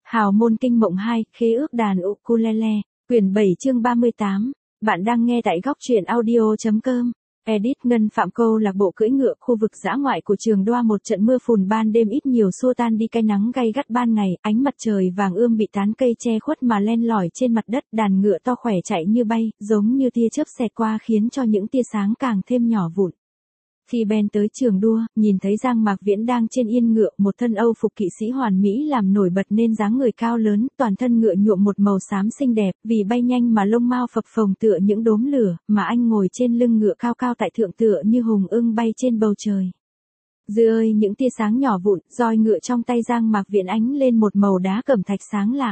Hào môn kinh mộng 2, khế ước đàn ukulele, quyển 7 chương 38. Bạn đang nghe tại góc truyện audio.com. Edit Ngân Phạm câu lạc bộ cưỡi ngựa khu vực dã ngoại của Trường Đoa. Một trận mưa phùn ban đêm ít nhiều xua tan đi cái nắng gay gắt ban ngày, ánh mặt trời vàng ươm bị tán cây che khuất mà len lỏi trên mặt đất, đàn ngựa to khỏe chạy như bay, giống như tia chớp xẹt qua khiến cho những tia sáng càng thêm nhỏ vụn. Khi Ben tới Trường Đua, nhìn thấy Giang Mạc Viễn đang trên yên ngựa, một thân Âu phục kỵ sĩ hoàn mỹ làm nổi bật nên dáng người cao lớn, toàn thân ngựa nhuộm một màu xám xinh đẹp, vì bay nhanh mà lông mao phập phồng tựa những đốm lửa, mà anh ngồi trên lưng ngựa cao cao tại thượng tựa như hùng ưng bay trên bầu trời. Dưới những tia sáng nhỏ vụn, roi ngựa trong tay Giang Mạc Viễn ánh lên một màu đá cẩm thạch sáng lạng.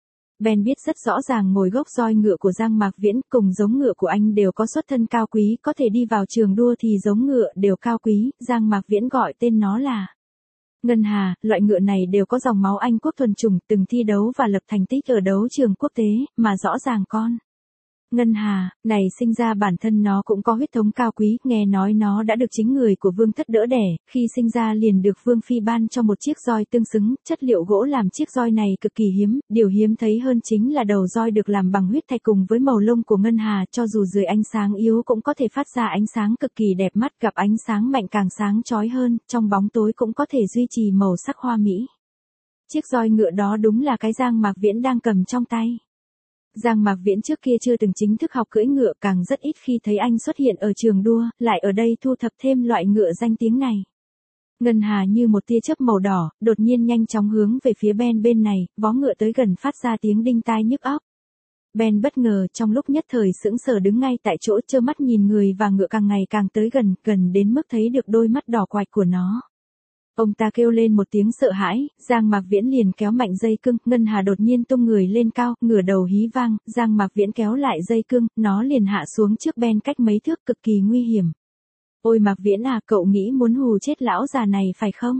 Ben biết rất rõ ràng ngồi gốc roi ngựa của Giang Mạc Viễn cùng giống ngựa của anh đều có xuất thân cao quý, có thể đi vào trường đua thì giống ngựa đều cao quý. Giang Mạc Viễn gọi tên nó là Ngân Hà. Loại ngựa này đều có dòng máu Anh quốc thuần chủng, từng thi đấu và lập thành tích ở đấu trường quốc tế, mà rõ ràng con Ngân Hà này sinh ra bản thân nó cũng có huyết thống cao quý, nghe nói nó đã được chính người của vương thất đỡ đẻ, khi sinh ra liền được vương phi ban cho một chiếc roi tương xứng, chất liệu gỗ làm chiếc roi này cực kỳ hiếm, điều hiếm thấy hơn chính là đầu roi được làm bằng huyết thạch cùng với màu lông của Ngân Hà, cho dù dưới ánh sáng yếu cũng có thể phát ra ánh sáng cực kỳ đẹp mắt, gặp ánh sáng mạnh càng sáng chói hơn, trong bóng tối cũng có thể duy trì màu sắc hoa mỹ. Chiếc roi ngựa đó đúng là cái Giang Mạc Viễn đang cầm trong tay. Giang Mạc Viễn trước kia chưa từng chính thức học cưỡi ngựa, càng rất ít khi thấy anh xuất hiện ở trường đua, lại ở đây thu thập thêm loại ngựa danh tiếng này. Ngân Hà như một tia chớp màu đỏ, đột nhiên nhanh chóng hướng về phía Ben bên này, vó ngựa tới gần phát ra tiếng đinh tai nhức óc. Ben bất ngờ, trong lúc nhất thời sững sờ đứng ngay tại chỗ, trơ mắt nhìn người và ngựa càng ngày càng tới gần, gần đến mức thấy được đôi mắt đỏ quạch của nó. Ông ta kêu lên một tiếng sợ hãi, Giang Mạc Viễn liền kéo mạnh dây cương, Ngân Hà đột nhiên tung người lên cao, ngửa đầu hí vang, Giang Mạc Viễn kéo lại dây cương, nó liền hạ xuống trước Ben cách mấy thước, cực kỳ nguy hiểm. Ôi Mạc Viễn à, cậu nghĩ muốn hù chết lão già này phải không?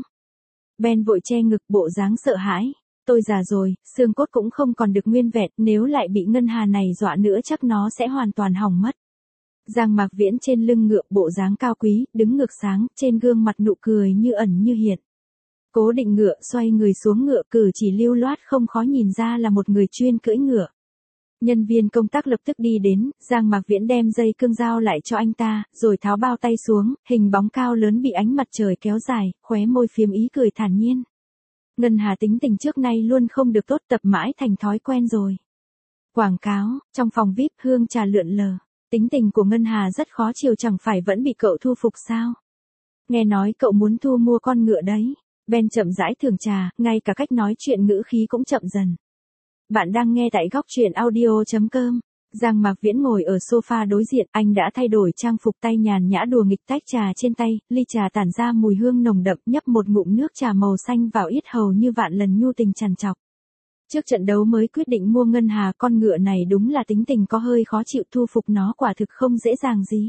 Ben vội che ngực, bộ dáng sợ hãi. Tôi già rồi, xương cốt cũng không còn được nguyên vẹn, nếu lại bị Ngân Hà này dọa nữa chắc nó sẽ hoàn toàn hỏng mất. Giang Mạc Viễn trên lưng ngựa, bộ dáng cao quý, đứng ngược sáng, trên gương mặt nụ cười như ẩn như hiện. Cố định ngựa, xoay người xuống ngựa, cử chỉ lưu loát không khó nhìn ra là một người chuyên cưỡi ngựa. Nhân viên công tác lập tức đi đến, Giang Mạc Viễn đem dây cương dao lại cho anh ta, rồi tháo bao tay xuống, hình bóng cao lớn bị ánh mặt trời kéo dài, khóe môi phiếm ý cười thản nhiên. Ngân Hà tính tình trước nay luôn không được tốt, tập mãi thành thói quen rồi. Quảng cáo, trong phòng VIP hương trà lượn lờ. Tính tình của Ngân Hà rất khó chiều, chẳng phải vẫn bị cậu thu phục sao? Nghe nói cậu muốn thu mua con ngựa đấy. Ben chậm rãi thưởng trà, ngay cả cách nói chuyện ngữ khí cũng chậm dần. Bạn đang nghe tại góc truyện audio.com. Giang Mạc Viễn ngồi ở sofa đối diện, anh đã thay đổi trang phục, tay nhàn nhã đùa nghịch tách trà trên tay, ly trà tản ra mùi hương nồng đậm, nhấp một ngụm nước trà màu xanh vào yết hầu như vạn lần nhu tình trằn trọc. Trước trận đấu mới quyết định mua Ngân Hà, con ngựa này đúng là tính tình có hơi khó chịu, thu phục nó quả thực không dễ dàng gì.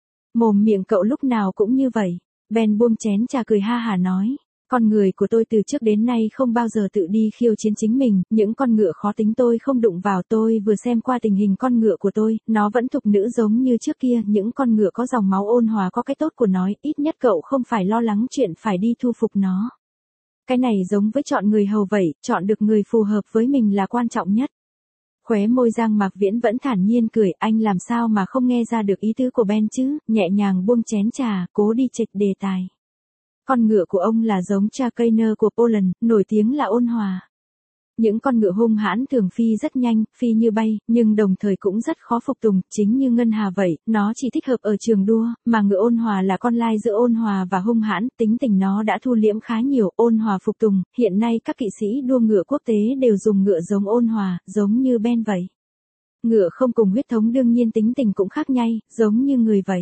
Mồm miệng cậu lúc nào cũng như vậy. Ben buông chén trà cười ha hả nói. Con người của tôi từ trước đến nay không bao giờ tự đi khiêu chiến chính mình, những con ngựa khó tính tôi không đụng vào. Tôi vừa xem qua tình hình con ngựa của tôi, nó vẫn thục nữ giống như trước kia, những con ngựa có dòng máu ôn hòa có cái tốt của nó, ít nhất cậu không phải lo lắng chuyện phải đi thu phục nó. Cái này giống với chọn người hầu vậy, chọn được người phù hợp với mình là quan trọng nhất. Khóe môi Giang Mạc Viễn vẫn thản nhiên cười, anh làm sao mà không nghe ra được ý tứ của Ben chứ, nhẹ nhàng buông chén trà, cố đi chệch đề tài. Con ngựa của ông là giống Trainer của Poland, nổi tiếng là ôn hòa. Những con ngựa hung hãn thường phi rất nhanh, phi như bay, nhưng đồng thời cũng rất khó phục tùng, chính như Ngân Hà vậy, nó chỉ thích hợp ở trường đua, mà ngựa ôn hòa là con lai giữa ôn hòa và hung hãn, tính tình nó đã thu liễm khá nhiều, ôn hòa phục tùng, hiện nay các kỵ sĩ đua ngựa quốc tế đều dùng ngựa giống ôn hòa, giống như Ben vậy. Ngựa không cùng huyết thống đương nhiên tính tình cũng khác nhau, giống như người vậy.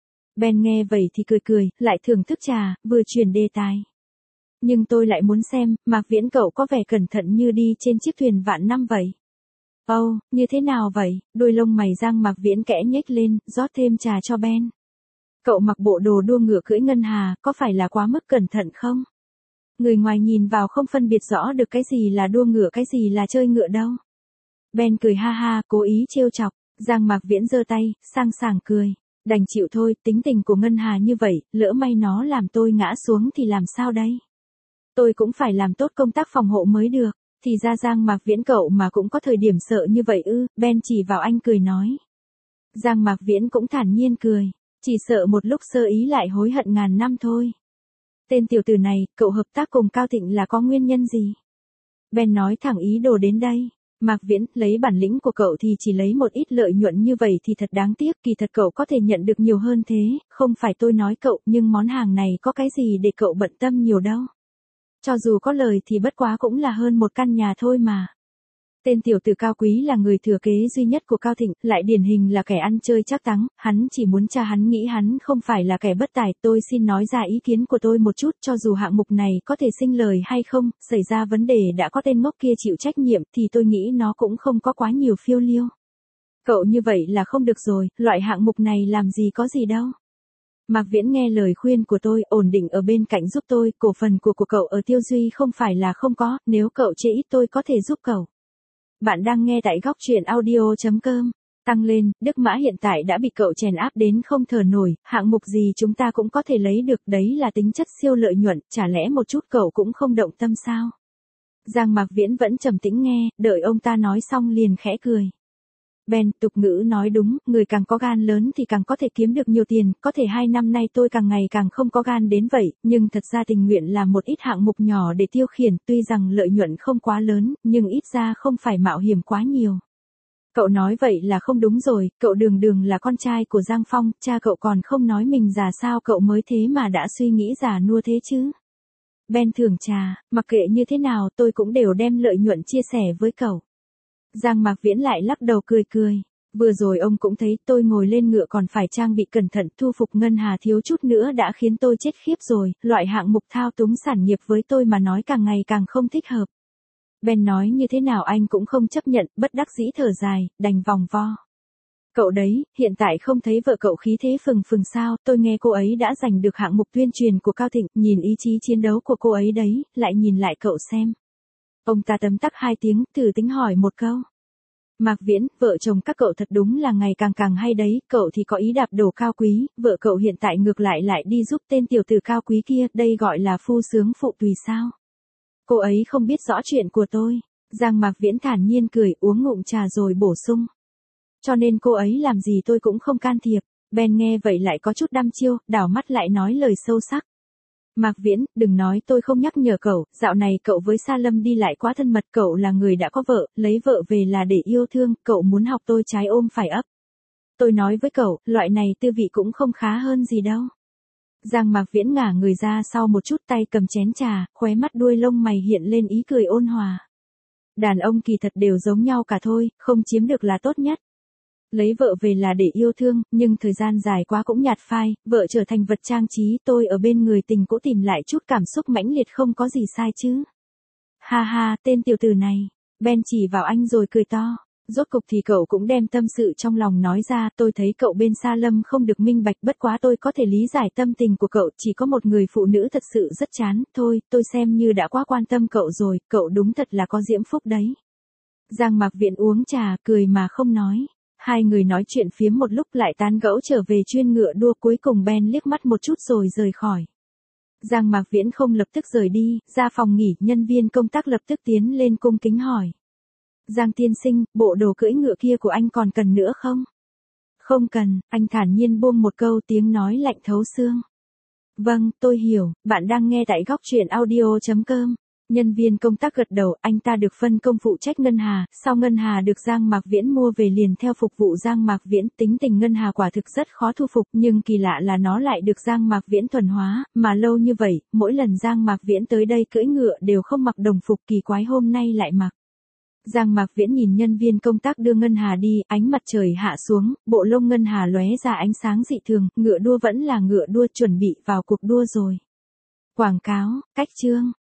Ben nghe vậy thì cười cười, lại thưởng thức trà, vừa chuyển đề tài. Nhưng tôi lại muốn xem, Mạc Viễn cậu có vẻ cẩn thận như đi trên chiếc thuyền vạn năm vậy. Như thế nào vậy? Đôi lông mày Giang Mạc Viễn kẽ nhếch lên, rót thêm trà cho Ben. Cậu mặc bộ đồ đua ngựa cưỡi Ngân Hà, có phải là quá mức cẩn thận không? Người ngoài nhìn vào không phân biệt rõ được cái gì là đua ngựa cái gì là chơi ngựa đâu. Ben cười ha ha, cố ý trêu chọc, Giang Mạc Viễn giơ tay, sang sảng cười. Đành chịu thôi, tính tình của Ngân Hà như vậy, lỡ may nó làm tôi ngã xuống thì làm sao đây? Tôi cũng phải làm tốt công tác phòng hộ mới được. thì ra Giang Mạc Viễn cậu mà cũng có thời điểm sợ như vậy ư, Ben chỉ vào anh cười nói. Giang Mạc Viễn cũng thản nhiên cười, chỉ sợ một lúc sơ ý lại hối hận ngàn năm thôi. Tên tiểu tử này, cậu hợp tác cùng Cao Thịnh là có nguyên nhân gì? Ben nói thẳng ý đồ đến đây. Mạc Viễn, lấy bản lĩnh của cậu thì chỉ lấy một ít lợi nhuận như vậy thì thật đáng tiếc, kỳ thật cậu có thể nhận được nhiều hơn thế, không phải tôi nói cậu, nhưng món hàng này có cái gì để cậu bận tâm nhiều đâu. Cho dù có lời thì bất quá cũng là hơn một căn nhà thôi mà. Tên tiểu tử Cao Quý là người thừa kế duy nhất của Cao Thịnh, lại điển hình là kẻ ăn chơi trác táng, hắn chỉ muốn cha hắn nghĩ hắn không phải là kẻ bất tài. Tôi xin nói ra ý kiến của tôi một chút, cho dù hạng mục này có thể sinh lời hay không, xảy ra vấn đề đã có tên ngốc kia chịu trách nhiệm thì tôi nghĩ nó cũng không có quá nhiều phiêu lưu. Cậu như vậy là không được rồi, loại hạng mục này làm gì có gì đâu. Mạc Viễn nghe lời khuyên của tôi, ổn định ở bên cạnh giúp tôi, cổ phần của cậu ở Tiêu Duy không phải là không có, nếu cậu chê ít tôi có thể giúp cậu. Bạn đang nghe tại góc truyện audio.com. Tăng lên, Đức Mã hiện tại đã bị cậu chèn áp đến không thở nổi, hạng mục gì chúng ta cũng có thể lấy được, đấy là tính chất siêu lợi nhuận, chả lẽ một chút cậu cũng không động tâm sao? Giang Mạc Viễn vẫn trầm tĩnh nghe, đợi ông ta nói xong liền khẽ cười. Ben, tục ngữ nói đúng, người càng có gan lớn thì càng có thể kiếm được nhiều tiền, có thể 2 năm nay tôi càng ngày càng không có gan đến vậy, nhưng thật ra tình nguyện làm một ít hạng mục nhỏ để tiêu khiển, tuy rằng lợi nhuận không quá lớn, nhưng ít ra không phải mạo hiểm quá nhiều. Cậu nói vậy là không đúng rồi, cậu đường đường là con trai của Giang Phong, cha cậu còn không nói mình già sao cậu mới thế mà đã suy nghĩ già nua thế chứ. Ben thưởng trà, mặc kệ như thế nào tôi cũng đều đem lợi nhuận chia sẻ với cậu. Giang Mạc Viễn lại lắc đầu cười cười. Vừa rồi ông cũng thấy tôi ngồi lên ngựa còn phải trang bị cẩn thận, thu phục ngân hà thiếu chút nữa đã khiến tôi chết khiếp rồi, loại hạng mục thao túng sản nghiệp với tôi mà nói càng ngày càng không thích hợp. Ben nói như thế nào anh cũng không chấp nhận, bất đắc dĩ thở dài, đành vòng vo. Cậu đấy, hiện tại không thấy vợ cậu khí thế phừng phừng sao, tôi nghe cô ấy đã giành được hạng mục tuyên truyền của Cao Thịnh, nhìn ý chí chiến đấu của cô ấy đấy, lại nhìn lại cậu xem. Ông ta tấm tắc 2 tiếng, thử tính hỏi một câu. Mạc Viễn, vợ chồng các cậu thật đúng là ngày càng càng hay đấy, cậu thì có ý đạp đổ Cao Quý, vợ cậu hiện tại ngược lại lại đi giúp tên tiểu tử Cao Quý kia, đây gọi là phu sướng phụ tùy sao. Cô ấy không biết rõ chuyện của tôi. Giang Mạc Viễn thản nhiên cười, uống ngụm trà rồi bổ sung. Cho nên cô ấy làm gì tôi cũng không can thiệp. Ben nghe vậy lại có chút đăm chiêu, đảo mắt lại nói lời sâu sắc. Mạc Viễn, đừng nói tôi không nhắc nhở cậu, dạo này cậu với Sa Lâm đi lại quá thân mật, cậu là người đã có vợ, lấy vợ về là để yêu thương, cậu muốn học tôi trái ôm phải ấp. Tôi nói với cậu, loại này tư vị cũng không khá hơn gì đâu. Giang Mạc Viễn ngả người ra sau một chút, tay cầm chén trà, khóe mắt đuôi lông mày hiện lên ý cười ôn hòa. Đàn ông kỳ thật đều giống nhau cả thôi, không chiếm được là tốt nhất. Lấy vợ về là để yêu thương, nhưng thời gian dài quá cũng nhạt phai, vợ trở thành vật trang trí, tôi ở bên người tình cũ tìm lại chút cảm xúc mãnh liệt không có gì sai chứ. Ha ha, tên tiểu tử này. Ben chỉ vào anh rồi cười to. Rốt cục thì cậu cũng đem tâm sự trong lòng nói ra, tôi thấy cậu bên Sa Lâm không được minh bạch, bất quá tôi có thể lý giải tâm tình của cậu, chỉ có một người phụ nữ thật sự rất chán, thôi, tôi xem như đã quá quan tâm cậu rồi, cậu đúng thật là có diễm phúc đấy. Giang Mạc Viễn uống trà, cười mà không nói. Hai người nói chuyện phiếm một lúc lại tán gẫu trở về chuyên ngựa đua, cuối cùng Ben liếc mắt một chút rồi rời khỏi. Giang Mạc Viễn không lập tức rời đi, ra phòng nghỉ, nhân viên công tác lập tức tiến lên cung kính hỏi. Giang tiên sinh, bộ đồ cưỡi ngựa kia của anh còn cần nữa không? Không cần, anh thản nhiên buông một câu, tiếng nói lạnh thấu xương. Vâng, tôi hiểu, bạn đang nghe tại góc truyện audio.com. Nhân viên công tác gật đầu, anh ta được phân công phụ trách Ngân Hà, sau Ngân Hà được Giang Mạc Viễn mua về liền theo phục vụ Giang Mạc Viễn, tính tình Ngân Hà quả thực rất khó thu phục, nhưng kỳ lạ là nó lại được Giang Mạc Viễn thuần hóa, mà lâu như vậy, mỗi lần Giang Mạc Viễn tới đây cưỡi ngựa đều không mặc đồng phục, kỳ quái hôm nay lại mặc. Giang Mạc Viễn nhìn nhân viên công tác đưa Ngân Hà đi, ánh mặt trời hạ xuống, bộ lông Ngân Hà lóe ra ánh sáng dị thường, ngựa đua vẫn là ngựa đua, chuẩn bị vào cuộc đua rồi. Quảng cáo, cách chương.